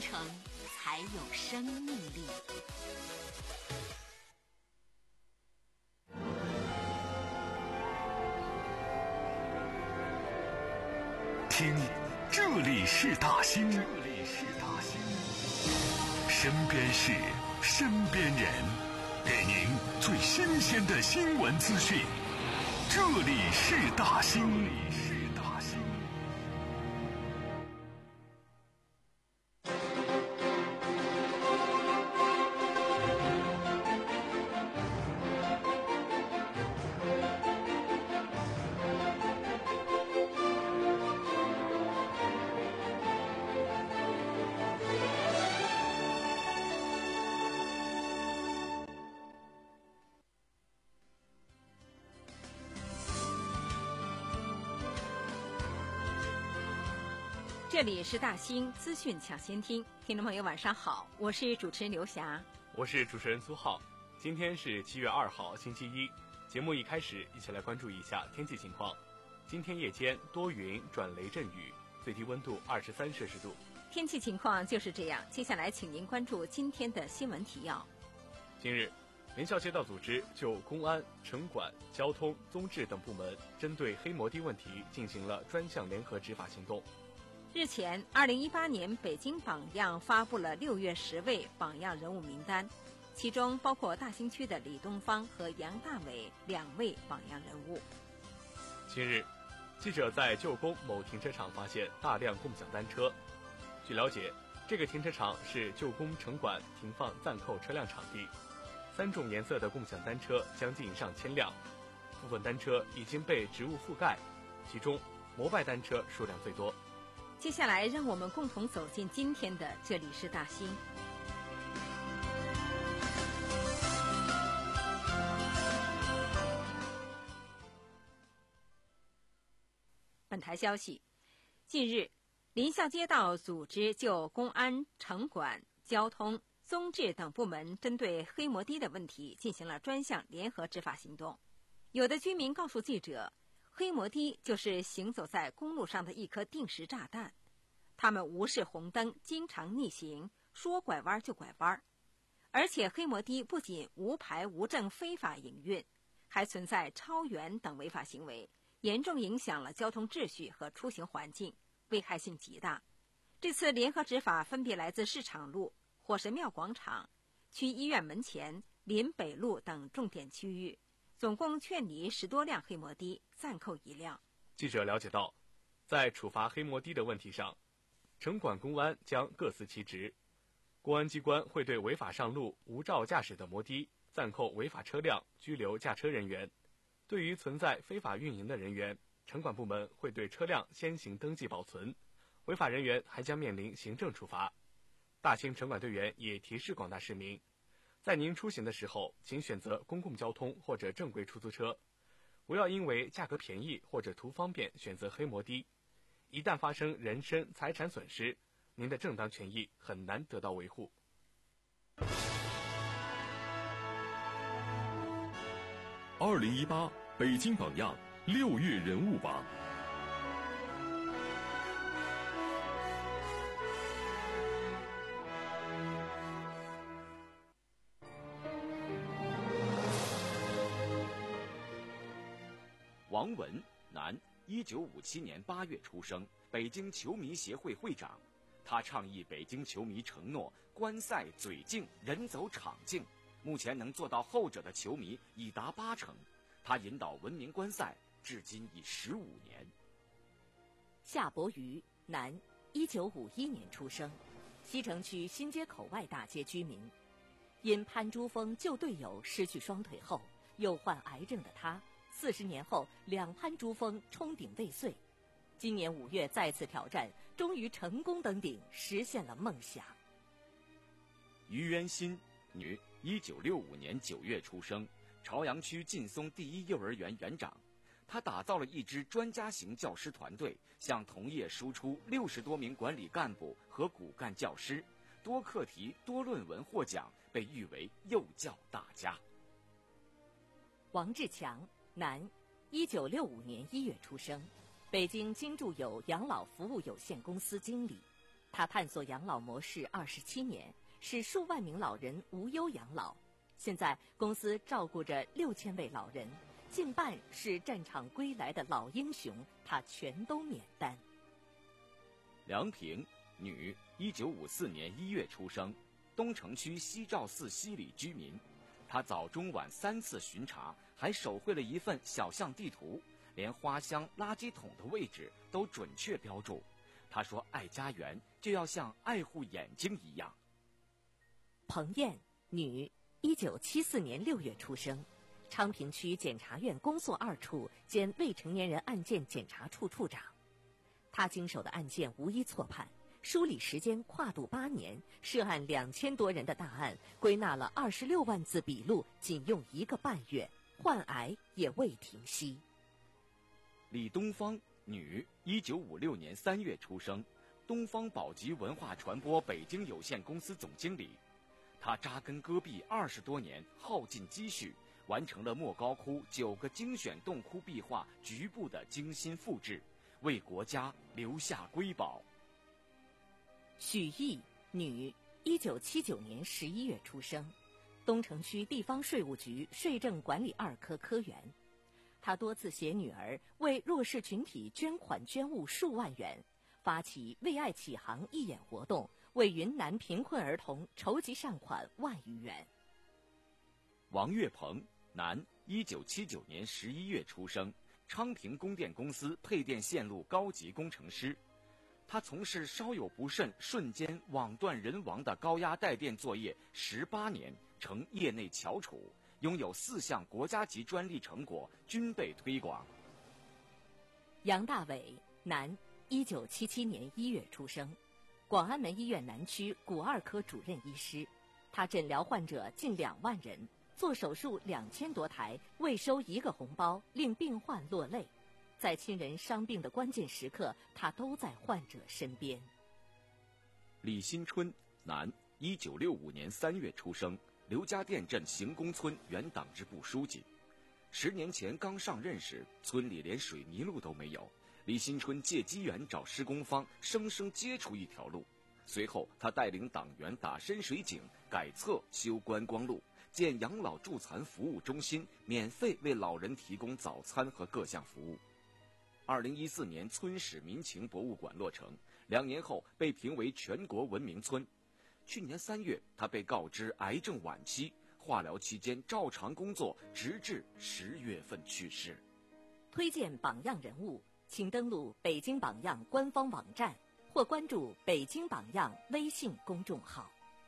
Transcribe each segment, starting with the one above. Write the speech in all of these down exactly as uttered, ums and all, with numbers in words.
程才有生命力。 听，这里是大兴，这里是大兴，身边事，身边人，给您最新鲜的新闻资讯。这里是大兴，这里是大兴。 这里是大兴资讯抢先听，听众朋友晚上好，我是主持人刘霞， 我是主持人苏浩。今天是七月二号星期一，节目一开始一起来关注一下天气情况。今天夜间多云转雷阵雨，最低温度二十三摄氏度。 天气情况就是这样，接下来请您关注今天的新闻提要。 近日，联校街道组织就公安、城管、交通、综治等部门针对黑摩的问题进行了专项联合执法行动。 日前，二零一八年北京榜样发布了六月十位榜样人物名单，其中包括大兴区的李东方和杨大伟两位榜样人物。 近日，记者在旧宫某停车场发现大量共享单车。据了解，这个停车场是旧宫城管停放暂扣车辆场地，三种颜色的共享单车将近上千辆，部分单车已经被植物覆盖，其中摩拜单车数量最多。 接下来让我们共同走进今天的这里是大兴。本台消息，近日林校街道组织就公安、城管、交通、综治等部门针对黑摩的的问题进行了专项联合执法行动。有的居民告诉记者，黑摩的就是行走在公路上的一颗定时炸弹，他们无视红灯，经常逆行，说拐弯就拐弯。而且黑摩的不仅无牌无证非法营运，还存在超员等违法行为，严重影响了交通秩序和出行环境，危害性极大。这次联合执法分别来自市场路、火神庙广场、区医院门前、临北路等重点区域，总共劝离十多辆黑摩的，暂扣一辆。 记者了解到，在处罚黑摩的的问题上，城管、公安将各司其职。公安机关会对违法上路、无照驾驶的摩的暂扣违法车辆，拘留驾车人员。对于存在非法运营的人员，城管部门会对车辆先行登记保存，违法人员还将面临行政处罚。大兴城管队员也提示广大市民，在您出行的时候，请选择公共交通或者正规出租车，不要因为价格便宜或者图方便选择黑摩的。一旦发生人身财产损失，您的正当权益很难得到维护。 二零一八北京榜样六月人物榜。 王文，男，一九五七年八月出生，北京球迷协会会长。他倡议北京球迷承诺观赛嘴静，人走场静，目前能做到后者的球迷已达八成。他引导文明观赛，至今已十五年。 夏伯渝，男，一九五一年出生，西城区新街口外大街居民。因潘珠峰救队友失去双腿后，又患癌症的他，四十年后两攀珠峰冲顶未遂。今年五月再次挑战，终于成功登顶，实现了梦想。 于渊欣，女，一九六五年九月出生，朝阳区劲松第一幼儿园园长。他打造了一支专家型教师团队，向同业输出六十多名管理干部和骨干教师，多课题多论文获奖，被誉为幼教大家。 王志强，男，一九六五年一月出生，北京金筑友养老服务有限公司经理。 他探索养老模式二十七年，使数万名老人无忧养老。现在公司照顾着六千位老人，近半是战场归来的老英雄，他全都免单。 梁平，女，一九五四年一月出生，东城区西照寺西里居民。她早中晚三次巡查，还手绘了一份小巷地图，连花箱、垃圾桶的位置都准确标注。她说：“爱家园就要像爱护眼睛一样。” 彭燕，女，一九七四年六月出生，昌平区检察院公诉二处兼未成年人案件检察处处长。他经手的案件无一错判，梳理时间跨度八年，涉案两千多人的大案，归纳了二十六万字笔录，仅用一个半月，患癌也未停息。 李东方，女，一九五六年三月出生，东方宝吉文化传播北京有限公司总经理。他扎根戈壁二十多年，耗尽积蓄，完成了莫高窟九个精选洞窟壁画局部的精心复制，为国家留下瑰宝。 许毅，女，一九七九年十一月出生，东城区地方税务局税政管理二科科员。她多次携女儿为弱势群体捐款捐物数万元，发起为爱启航义演活动，为云南贫困儿童筹集善款万余元。 王月鹏，男，一九七九年十一月出生，昌平供电公司配电线路高级工程师。他从事稍有不慎瞬间网断人亡的高压带电作业十八年，成业内翘楚，拥有四项国家级专利成果，均被推广。 杨大伟，男，一九七七年一月出生，广安门医院南区骨二科主任医师。他诊疗患者近两万人，做手术两千多台，未收一个红包，令病患落泪。在亲人伤病的关键时刻，他都在患者身边。 李新春，男，一九六五年三月出生，刘家店镇行宫村原党支部书记。十年前刚上任时，村里连水泥路都没有，李新春借机缘找施工方，生生接出一条路。随后，他带领党员打深水井、改侧、修观光路，建养老助残服务中心，免费为老人提供早餐和各项服务。二零一四年，村史民情博物馆落成，两年后被评为全国文明村。去年三月，他被告知癌症晚期，化疗期间照常工作，直至十月份去世。 推荐榜样人物，请登录北京榜样官方网站或关注北京榜样微信公众号。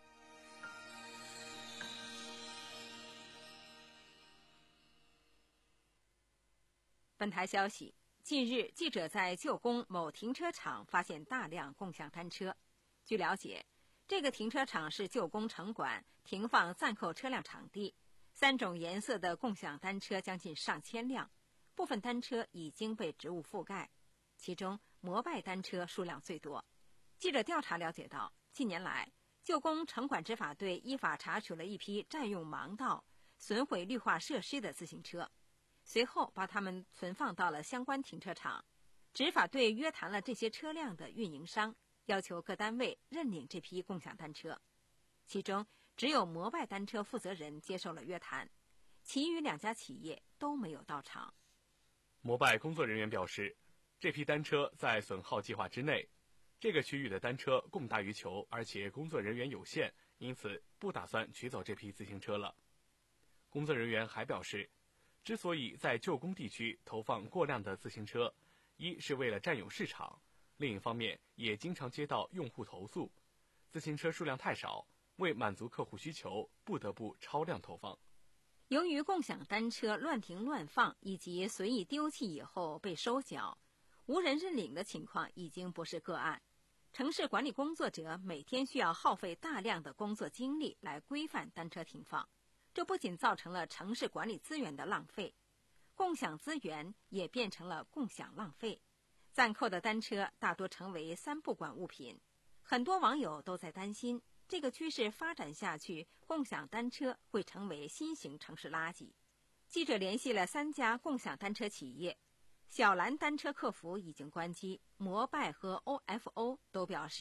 本台消息，近日记者在旧宫某停车场发现大量共享单车。据了解，这个停车场是旧宫城管停放暂扣车辆场地，三种颜色的共享单车将近上千辆，部分单车已经被植物覆盖，其中摩拜单车数量最多。记者调查了解到，近年来旧宫城管执法队依法查处了一批占用盲道、损毁绿化设施的自行车，随后把它们存放到了相关停车场。执法队约谈了这些车辆的运营商，要求各单位认领这批共享单车。其中只有摩拜单车负责人接受了约谈，其余两家企业都没有到场。 摩拜工作人员表示，这批单车在损耗计划之内，这个区域的单车供大于求，而且工作人员有限，因此不打算取走这批自行车了。工作人员还表示，之所以在旧宫地区投放过量的自行车，一是为了占有市场，另一方面也经常接到用户投诉，自行车数量太少，为满足客户需求，不得不超量投放。 由于共享单车乱停乱放以及随意丢弃以后被收缴，无人认领的情况已经不是个案。城市管理工作者每天需要耗费大量的工作精力来规范单车停放，这不仅造成了城市管理资源的浪费，共享资源也变成了共享浪费。暂扣的单车大多成为三不管物品，很多网友都在担心，这个趋势发展下去，共享单车会成为新型城市垃圾。记者联系了三家共享单车企业，小蓝单车客服已经关机，摩拜和 O F O 都表示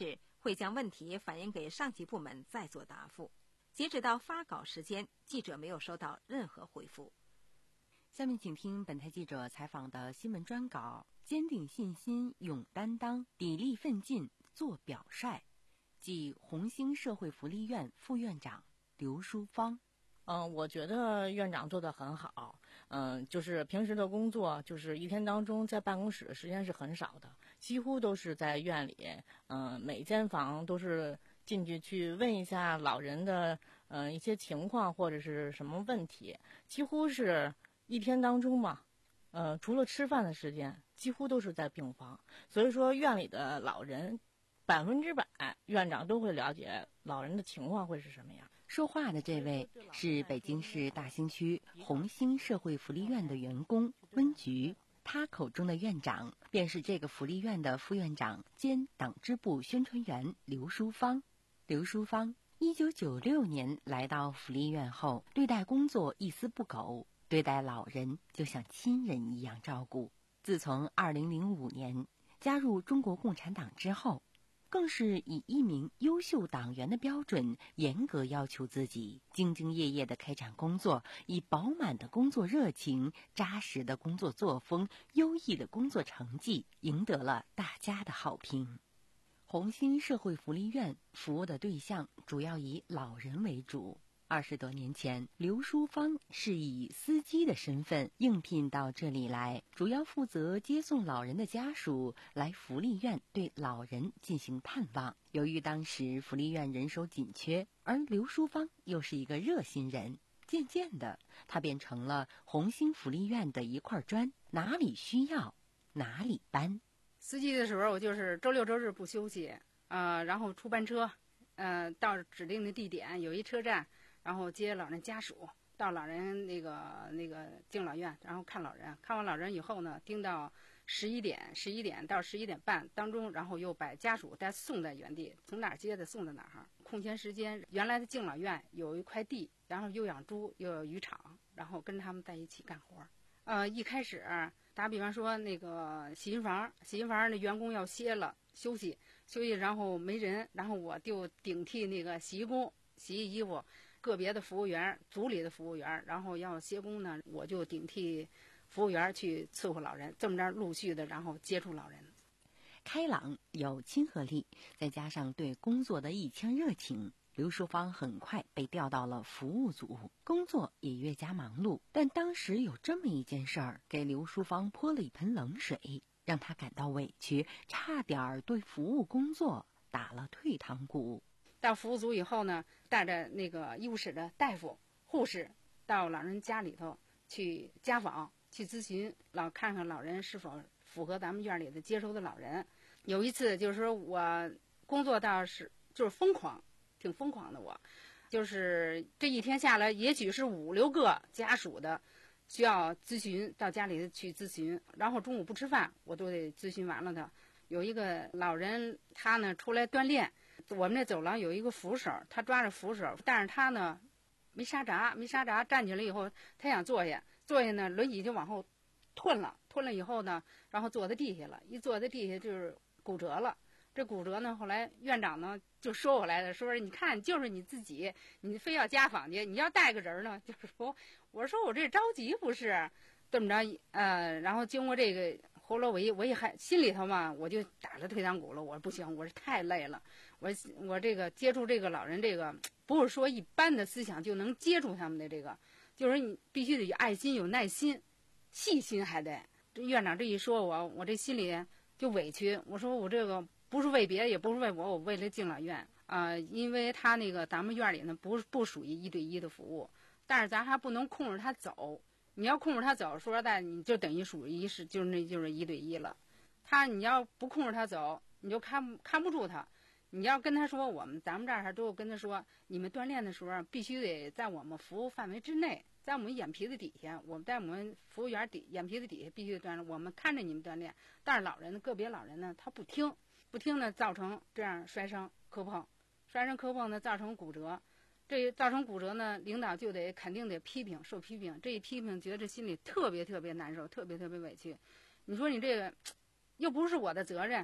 会将问题反映给上级部门再做答复。截止到发稿时间，记者没有收到任何回复。 下面请听本台记者采访的新闻专稿：坚定信心，勇担当，砥砺奋进，做表率。即红星社会福利院副院长刘淑芳。 嗯，我觉得院长做得很好。嗯，就是平时的工作，就是一天当中在办公室的时间是很少的，几乎都是在院里。嗯，每间房都是进去去问一下老人的嗯一些情况或者是什么问题，几乎是一天当中嘛，呃，除了吃饭的时间，几乎都是在病房。所以说，院里的老人百分之百院长都会了解老人的情况会是什么样。 说话的这位是北京市大兴区红星社会福利院的员工温菊，他口中的院长便是这个福利院的副院长兼党支部宣传员刘淑芳。刘淑芳一九九六年来到福利院后，对待工作一丝不苟，对待老人就像亲人一样照顾。自从二零零五年加入中国共产党之后，更是以一名优秀党员的标准严格要求自己，兢兢业业地开展工作，以饱满的工作热情、扎实的工作作风、优异的工作成绩，赢得了大家的好评。红星社会福利院服务的对象主要以老人为主。二十多年前，刘淑芳是以司机的身份应聘到这里来，主要负责接送老人的家属来福利院对老人进行探望。由于当时福利院人手紧缺，而刘淑芳又是一个热心人，渐渐的，她便成了红星福利院的一块砖，哪里需要哪里搬。 司机的时候，我就是周六周日不休息，呃，然后出班车，呃，到指定的地点有一车站。然后接老人家属到老人那个那个敬老院，然后看老人，看完老人以后呢，盯到十一点，十一点到十一点半当中，然后又把家属再送在原地，从哪儿接的送到哪儿。空闲时间，原来的敬老院有一块地，然后又养猪又有渔场，然后跟他们在一起干活。呃，一开始打比方说那个洗衣房，洗衣房的员工要歇了休息休息，然后没人，然后我就顶替那个洗衣工洗衣服。个别的服务员，组里的服务员，然后要歇工呢，我就顶替服务员去伺候老人，这么着陆续的，然后接触老人。 开朗有亲和力，再加上对工作的一腔热情，刘淑芳很快被调到了服务组，工作也越加忙碌。但当时有这么一件事儿，给刘淑芳泼了一盆冷水，让她感到委屈，差点对服务工作打了退堂鼓。 到服务组以后呢，带着那个医务室的大夫、护士到老人家里头去家访、去咨询，老看看老人是否符合咱们院里的接收的老人。有一次就是说我工作到是就是疯狂，挺疯狂的我，就是这一天下来，也许是五六个家属的需要咨询，到家里去咨询，然后中午不吃饭，我都得咨询完了的。有一个老人，他呢出来锻炼。我们那走廊有一个扶手，他抓着扶手，但是他呢没刹闸，没刹闸，站起来以后，他想坐下，坐下呢，轮椅就往后吞了，吞了以后呢，然后坐在地下了，一坐在地下就是骨折了。这骨折呢，后来院长呢就说我来了，说你看就是你自己，你非要家访去，你要带个人呢，就是说，我说我这着急不是，这么着，呃，然后经过这个。后来我一我一还心里头嘛，我就打了退堂鼓了。我说不行，我是太累了。我我这个接触这个老人，这个不是说一般的思想就能接触他们的这个，就是你必须得有爱心、有耐心、细心还得。这院长这一说我，我这心里就委屈。我说我这个不是为别的，也不是为我，我为了敬老院啊、呃，因为他那个咱们院里呢不不属于一对一的服务，但是咱还不能控制他走。你要控制他走，说实在，你就等于属于是就是那就是一对一了。他你要不控制他走，你就看看不住他。你要跟他说，我们咱们这儿都跟他说，你们锻炼的时候必须得在我们服务范围之内，在我们眼皮子底下，我们在我们服务员底眼皮子底下必须得锻炼，我们看着你们锻炼。但是老人个别老人呢，他不听，不听呢，造成这样摔伤磕碰，摔伤磕碰呢，造成骨折。这造成骨折呢，领导就得肯定得批评，受批评。这一批评，觉得心里特别特别难受，特别特别委屈。你说你这个又不是我的责任，我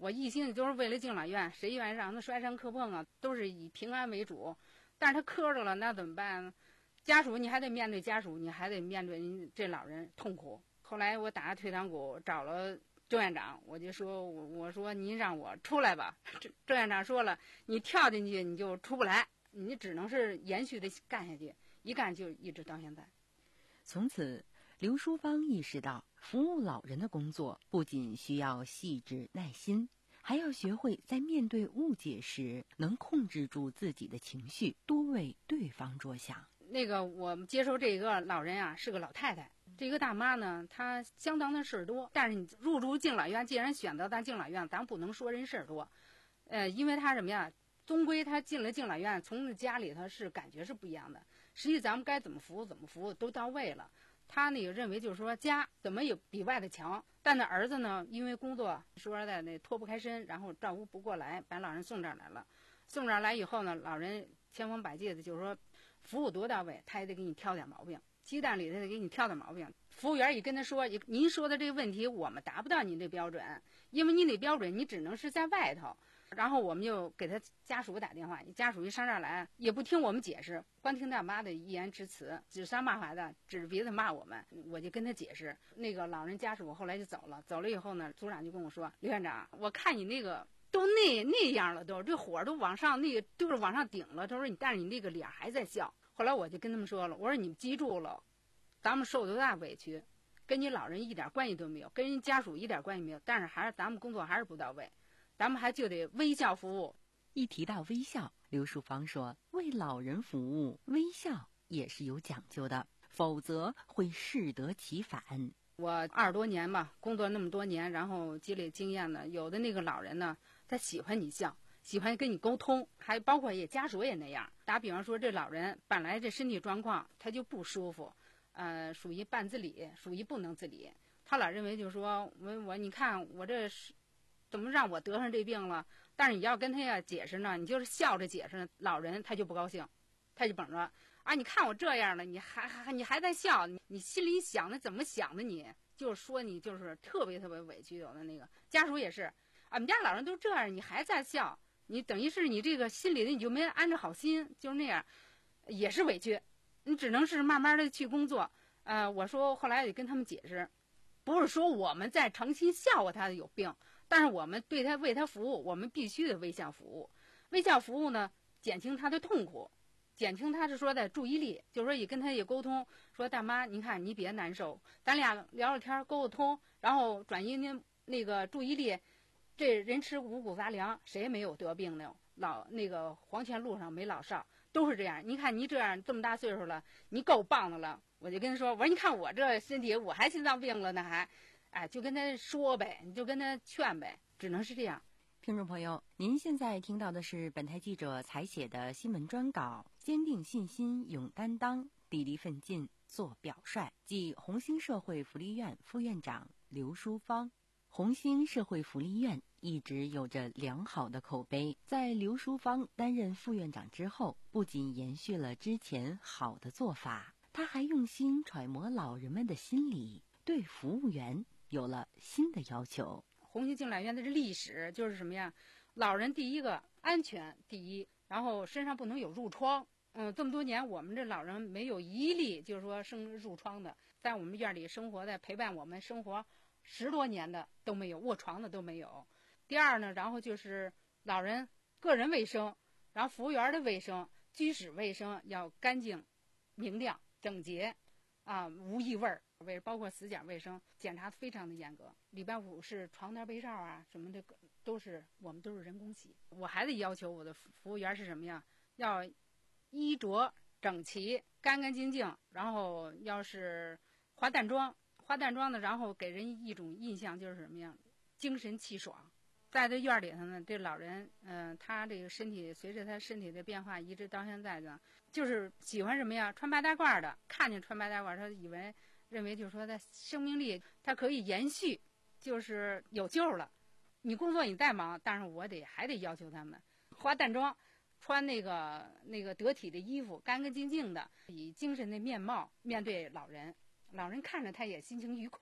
我一心就是为了敬老院，谁愿意让他摔伤磕碰啊，都是以平安为主。但是他磕着了，那怎么办？家属你还得面对家属，你还得面对您这老人痛苦。后来我打退堂鼓，找了周院长，我就说，我我说您让我出来吧。周院长说了，你跳进去你就出不来，你只能是延续的干下去，一干就一直到现在。 从此，刘淑芳意识到，服务老人的工作不仅需要细致耐心，还要学会在面对误解时能控制住自己的情绪，多为对方着想。 那个我们接收这个老人啊，是个老太太。这个大妈呢，她相当的事儿多。但是你入住敬老院，既然选择咱敬老院，咱不能说人事儿多，呃，因为她什么呀？终归她进了敬老院，从家里头是感觉是不一样的。实际咱们该怎么服务怎么服务都到位了。他那个认为就是说家怎么也比外的强，但那儿子呢，因为工作说实在那脱不开身，然后照顾不过来，把老人送这儿来了。送这儿来以后呢，老人千方百计的就是说服务多到位，他也得给你挑点毛病，鸡蛋里头得给你挑点毛病。服务员一跟他说，您说的这个问题我们达不到您这标准，因为您那标准你只能是在外头。然后我们就给他家属打电话，家属一上这儿来也不听我们解释，光听大妈的一言之词，指桑骂槐的，指着鼻子骂我们。我就跟他解释，那个老人家属后来就走了，走了以后呢，组长就跟我说，刘院长，我看你那个都那那样了，都这火都往上，那个都是往上顶了。他说你，但是你那个脸还在笑。后来我就跟他们说了，我说你们记住了，咱们受多大委屈，跟你老人一点关系都没有，跟人家属一点关系没有，但是还是咱们工作还是不到位。咱们还就得微笑服务。 一提到微笑，刘淑芳说，为老人服务，微笑也是有讲究的，否则会适得其反。 我二十多年吧，工作那么多年，然后积累经验呢，有的那个老人呢，他喜欢你笑，喜欢跟你沟通，还包括也家属也那样。打比方说，这老人本来这身体状况他就不舒服，呃，属于半自理，属于不能自理。他老认为就是说我我你看我这是怎么让我得上这病了？但是你要跟他要解释呢，你就是笑着解释，老人他就不高兴，他就绷着啊！你看我这样了，你还还你还在笑，你你心里想的怎么想的你？你就是说你就是特别特别委屈。有的那个家属也是，俺们家老人都这样，你还在笑，你等于是你这个心里的你就没安着好心，就是那样，也是委屈。你只能是慢慢的去工作。呃，我说后来得跟他们解释，不是说我们在诚心笑话他有病。但是我们对他为他服务，我们必须得微笑服务。微笑服务呢，减轻他的痛苦，减轻他是说的注意力，就是说也跟他也沟通，说大妈，您看你别难受，咱俩聊聊天沟沟通，然后转移您那个注意力。这人吃五谷杂粮，谁没有得病呢？老那个黄泉路上没老少，都是这样。你看你这样这么大岁数了，你够棒的了。我就跟他说，我说你看我这身体，我还心脏病了呢，还。哎，就跟他说呗，你就跟他劝呗，只能是这样。 听众朋友，您现在听到的是本台记者采写的新闻专稿，坚定信心，勇担当，砥砺奋进，做表率，即红星社会福利院副院长刘淑芳。红星社会福利院一直有着良好的口碑，在刘淑芳担任副院长之后，不仅延续了之前好的做法，他还用心揣摩老人们的心理，对服务员有了新的要求。 红星敬老院的历史就是什么呀？老人第一个安全第一，然后身上不能有褥疮。嗯，这么多年我们这老人没有一例就是说生褥疮的，在我们院里生活的陪伴我们生活十多年的都没有，卧床的都没有。第二呢，然后就是老人个人卫生，然后服务员的卫生、居室卫生要干净、明亮、整洁，啊，无异味儿。卫包括死角卫生检查非常的严格，礼拜五是床单被罩啊什么的都是我们都是人工洗。我还得要求我的服务员是什么呀？要衣着整齐、干干净净，然后要是化淡妆，化淡妆的，然后给人一种印象就是什么呀？精神气爽。在这院里头呢，这老人，嗯、呃，他这个身体随着他身体的变化，一直到现在呢，就是喜欢什么呀？穿白大褂的，看见穿白大褂，他以为。认为就是说他生命力他可以延续，就是有救了。你工作你再忙，但是我得还得要求他们化淡妆，穿那个那个得体的衣服，干干净净的，以精神的面貌面对老人，老人看着他也心情愉快。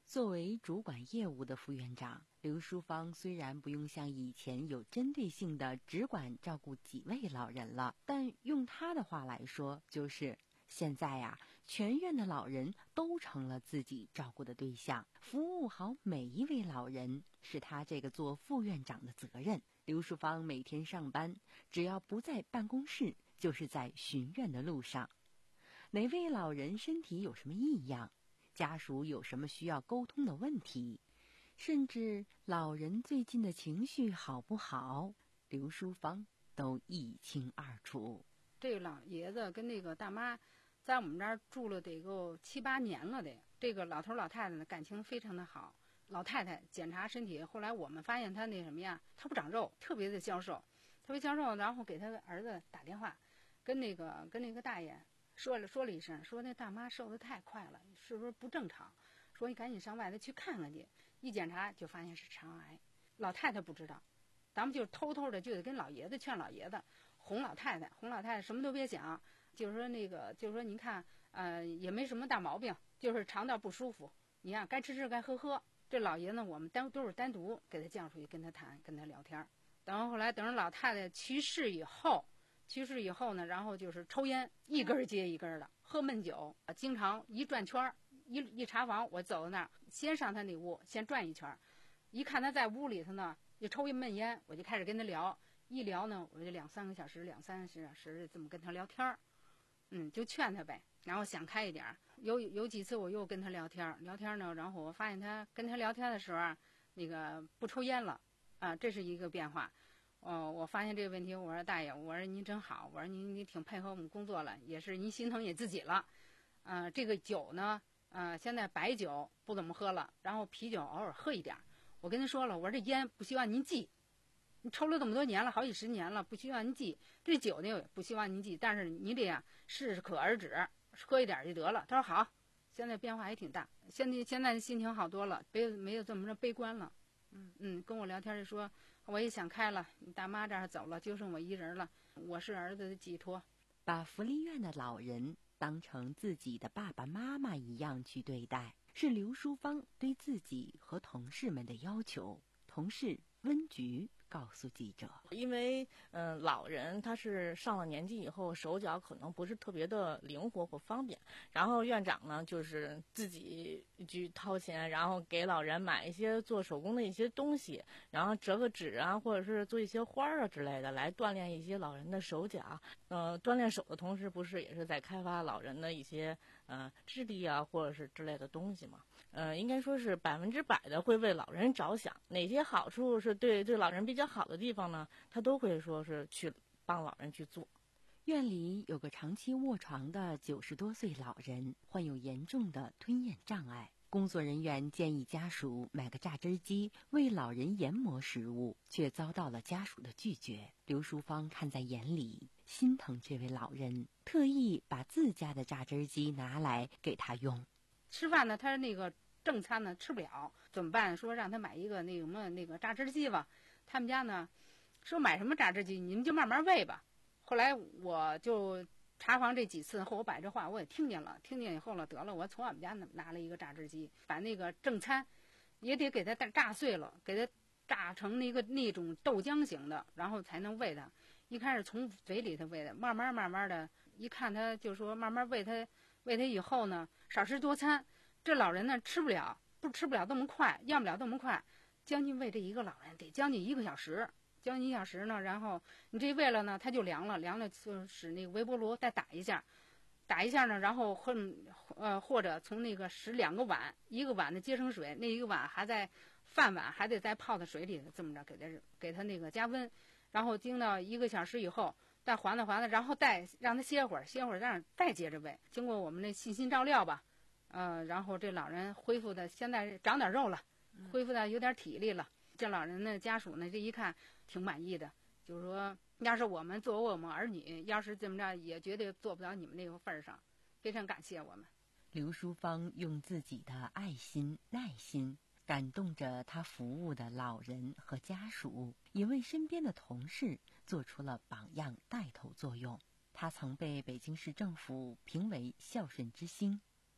作为主管业务的副院长，刘淑芳虽然不用像以前有针对性的只管照顾几位老人了，但用她的话来说，就是现在呀、啊，全院的老人都成了自己照顾的对象，服务好每一位老人是她这个做副院长的责任。刘淑芳每天上班，只要不在办公室，就是在巡院的路上。哪位老人身体有什么异样，家属有什么需要沟通的问题，甚至老人最近的情绪好不好，刘淑芳都一清二楚。 这个老爷子跟那个大妈在我们这儿住了得够七八年了得，这个老头老太太呢感情非常的好。老太太检查身体，后来我们发现她那什么呀，她不长肉，特别的消瘦，特别消瘦。然后给她儿子打电话，跟那个跟那个大爷说了说了一声，说那大妈瘦得太快了，是不是不正常？说你赶紧上外头去看看去。一检查就发现是肠癌。老太太不知道，咱们就偷偷的就得跟老爷子劝老爷子，哄老太太，哄老太太什么都别讲，就是说那个就是说您看，呃也没什么大毛病，就是肠道不舒服，你看该吃吃该喝喝。这老爷呢，我们单都是单独给他叫出去跟他谈，跟他聊天。等后来等老太太去世以后，去世以后呢，然后就是抽烟，一根接一根的，喝闷酒，经常一转圈一一查房，我走到那儿，先上他那屋，先转一圈，一看他在屋里头呢，就抽一闷烟，我就开始跟他聊，一聊呢，我就两三个小时，两三个小时这么跟他聊天，嗯，就劝他呗。然后想开一点，有有几次我又跟他聊天聊天呢，然后我发现他跟他聊天的时候啊，那个不抽烟了，啊，这是一个变化。哦，我发现这个问题，我说大爷，我说您真好，我说您您挺配合我们工作了，也是您心疼也自己了。呃，这个酒呢，呃，现在白酒不怎么喝了，然后啤酒偶尔喝一点。我跟他说了，我说这烟不希望您忌，你抽了这么多年了，好几十年了，不希望您忌。这酒呢，不希望您忌，但是你这样适可而止。喝一点就得了。他说好，现在变化也挺大，现在现在心情好多了，没有没有这么着悲观了。嗯嗯，跟我聊天就说我也想开了，你大妈这儿走了，就剩我一人了，我是儿子的寄托。 把福利院的老人当成自己的爸爸妈妈一样去对待，是刘淑芳对自己和同事们的要求。同事温菊告诉记者， 因为嗯、呃，老人他是上了年纪以后，手脚可能不是特别的灵活或方便，然后院长呢就是自己去掏钱，然后给老人买一些做手工的一些东西，然后折个纸啊，或者是做一些花啊之类的，来锻炼一些老人的手脚。呃，锻炼手的同时，不是也是在开发老人的一些呃智力啊，或者是之类的东西嘛？呃，应该说是百分之百的会为老人着想，哪些好处是对对老人比较好的地方呢，他都会说是去帮老人去做。 院里有个长期卧床的九十多岁老人，患有严重的吞咽障碍。工作人员建议家属买个榨汁机为老人研磨食物，却遭到了家属的拒绝。刘淑芳看在眼里，心疼这位老人，特意把自家的榨汁机拿来给他用。 吃饭呢，他那个正餐呢吃不了，怎么办？说让他买一个那个什么那个榨汁机吧。他们家呢说买什么榨汁机，你们就慢慢喂吧。后来我就查房这几次后，我把这话我也听见了，听见以后了，得了，我从我们家拿了一个榨汁机，把那个正餐也得给它榨碎了，给它榨成那个那种豆浆型的，然后才能喂它。一开始从嘴里头喂的，慢慢慢慢的，一看他就说慢慢喂他，喂他以后呢，少食多餐。这老人呢吃不了，不吃不了这么快，要不了这么快，将近喂这一个老人得将近一个小时。将近一小时呢，然后你这喂了呢，它就凉了，凉了就使那个微波炉再打一下，打一下呢，然后或呃或者从那个使两个碗，一个碗的接生水，那一个碗还在饭碗还得再泡在水里，这么着给它给它那个加温，然后经到一个小时以后，再缓的缓的，然后再让它歇会儿，歇会儿让再接着喂。经过我们那细心照料吧，呃，然后这老人恢复的现在长点肉了，恢复的有点体力了。这老人的家属呢，这一看挺满意的，就是说，要是我们作为我们儿女，要是这么着，也绝对做不到你们那个份儿上，非常感谢我们。 刘淑芳用自己的爱心、耐心感动着他服务的老人和家属，也为身边的同事做出了榜样带头作用。他曾被北京市政府评为孝顺之星，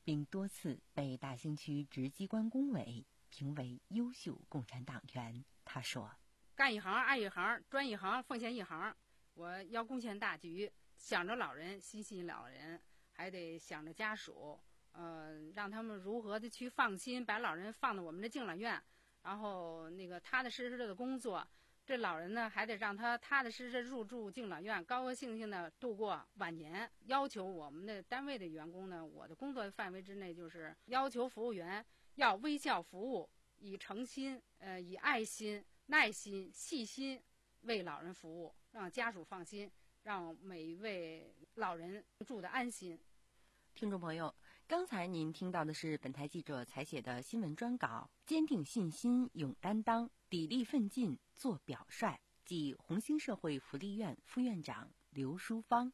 并多次被大兴区直机关工委评为优秀共产党员。他说： 干一行爱一行，专一行奉献一行，我要贡献大局，想着老人，心系老人，还得想着家属，呃，让他们如何的去放心把老人放到我们的敬老院，然后那个踏踏实实的工作。这老人呢，还得让他踏踏实实入住敬老院，高高兴兴的度过晚年。要求我们的单位的员工呢，我的工作范围之内就是要求服务员要微笑服务，以诚心、呃，以爱心、耐心、细心为老人服务，让家属放心，让每一位老人住得安心。 听众朋友，刚才您听到的是本台记者采写的新闻专稿，坚定信心，勇担当，砥砺奋进，做表率，即红星社会福利院副院长刘淑芳。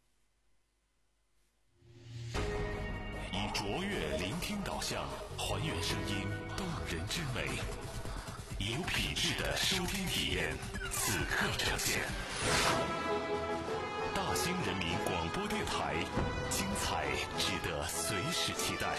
以卓越聆听导向，还原声音动人之美，以有品质的收听体验，此刻呈现。大兴人民广播电台，精彩值得随时期待。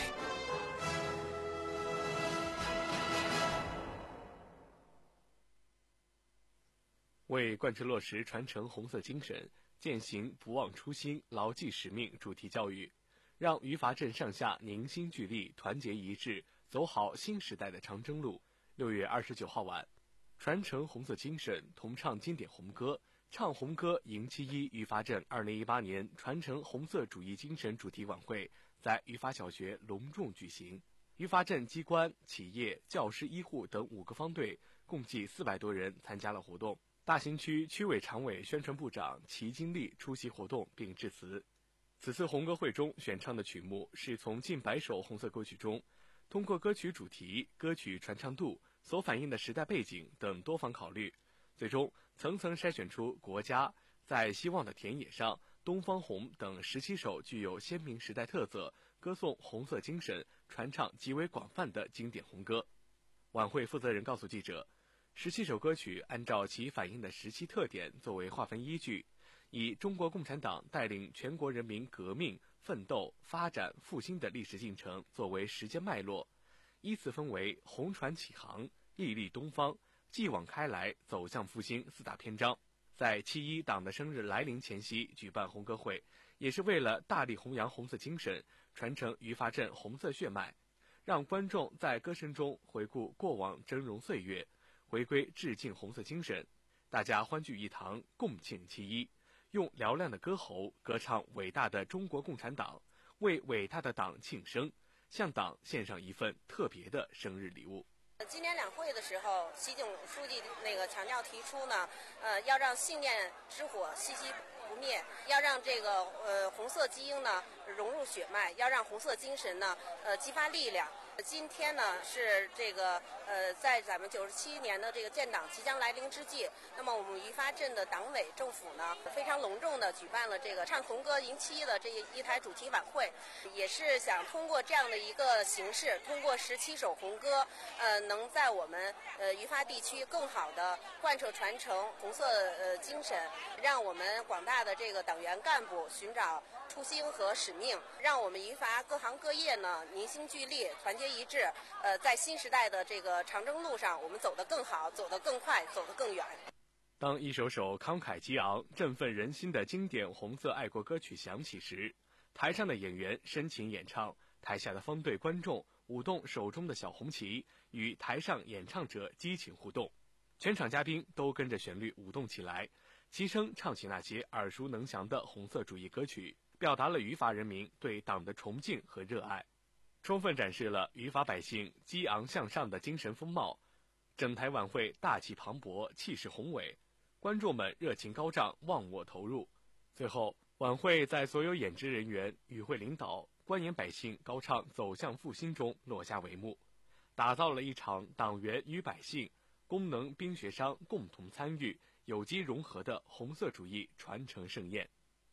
为贯彻落实传承红色精神，践行不忘初心、牢记使命主题教育，让余华镇上下凝心聚力、团结一致，走好新时代的长征路。六月二十九号晚，传承红色精神，同唱经典红歌，唱红歌迎七一余华镇二零一八年传承红色主义精神主题晚会在余华小学隆重举行。余华镇机关、企业、教师、医护等五个方队共计四百多人参加了活动。大兴区区委常委宣传部长齐金丽出席活动并致辞。此次红歌会中选唱的曲目是从近百首红色歌曲中，通过歌曲主题、歌曲传唱度、所反映的时代背景等多方考虑，最终层层筛选出国家、在希望的田野上、东方红等十七首具有鲜明时代特色、歌颂红色精神、传唱极为广泛的经典红歌。晚会负责人告诉记者，十七首歌曲按照其反映的时期特点作为划分依据，以中国共产党带领全国人民革命、奋斗、发展、复兴的历史进程作为时间脉络，依次分为红船启航、屹立东方、继往开来、走向复兴四大篇章。在七一党的生日来临前夕举办红歌会，也是为了大力弘扬红色精神，传承余华镇红色血脉，让观众在歌声中回顾过往峥嵘岁月，回归致敬红色精神。大家欢聚一堂，共庆七一，用嘹亮的歌喉歌唱伟大的中国共产党，为伟大的党庆生，向党献上一份特别的生日礼物。 今年两会的时候，习总书记那个强调提出呢，呃，要让信念之火息息不灭，要让这个呃红色基因呢融入血脉，要让红色精神呢呃激发力量。今天呢是这个呃在咱们九十七年的这个建党即将来临之际，那么我们余华镇的党委政府呢非常隆重的举办了这个唱红歌迎七一的这一台主题晚会，也是想通过这样的一个形式，通过十七首红歌，呃能在我们呃余华地区更好的贯彻传承红色呃精神，让我们广大的这个党员干部寻找初心和使命，让我们余华各行各业呢凝心聚力，团结一致，呃，在新时代的这个长征路上，我们走得更好，走得更快，走得更远。 当一首首慷慨激昂、振奋人心的经典红色爱国歌曲响起时，台上的演员深情演唱，台下的方队观众舞动手中的小红旗，与台上演唱者激情互动。全场嘉宾都跟着旋律舞动起来，齐声唱起那些耳熟能详的红色主义歌曲，表达了余华人民对党的崇敬和热爱，充分展示了余华百姓激昂向上的精神风貌。整台晚会大气磅礴，气势宏伟，观众们热情高涨，忘我投入。最后，晚会在所有演职人员、与会领导、观演百姓高唱《走向复兴》中落下帷幕，打造了一场党员与百姓、工农兵学商共同参与、有机融合的红色主义传承盛宴。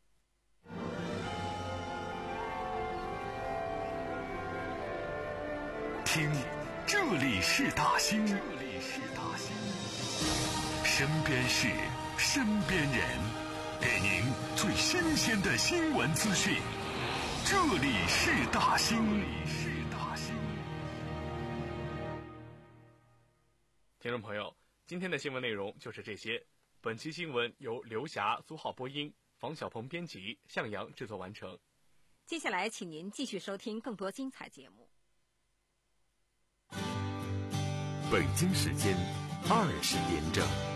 听，这里是大兴，这里是大兴，身边事，身边人，给您最新鲜的新闻资讯。这里是大兴。 听众朋友，今天的新闻内容就是这些。本期新闻由刘霞、苏浩播音，房小鹏编辑，向阳制作完成。 接下来，请您继续收听更多精彩节目。 北京时间二十点整。